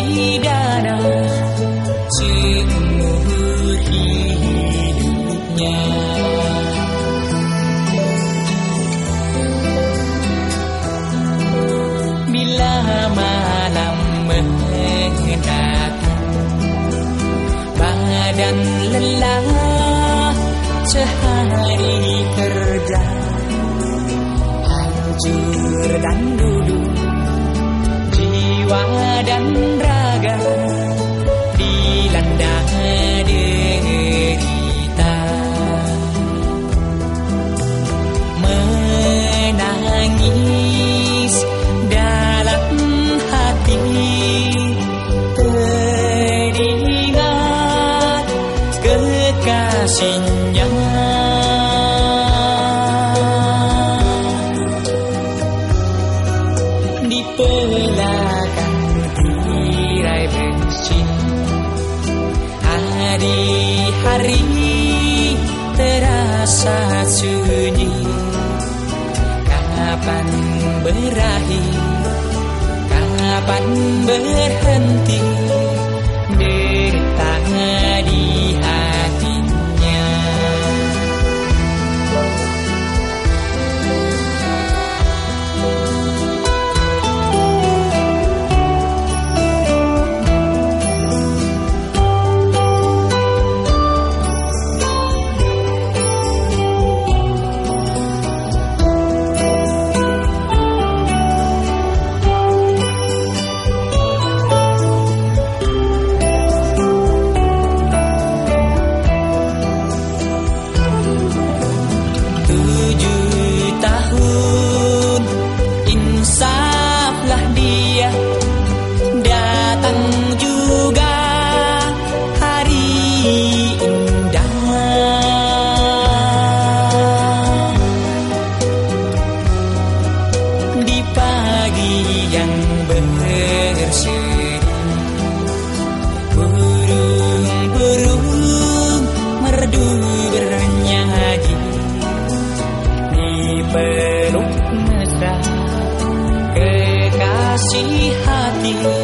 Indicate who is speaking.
Speaker 1: bidana seumur hidupnya. Bila malam mendatang, badan lelah sehari kerja, hancur dan duduk jiwa dan raga dilanda derita, menangis dalam hati, teringat kekasihnya. Di belakang tirai bensin, hari-hari terasa sunyi. Kapan berakhir, kapan berhenti derita di hatinya. Insaflah dia, datang juga hari indah. Di pagi yang berseri, burung-burung merdu bernyanyi, di peluk mesra kekasih hati.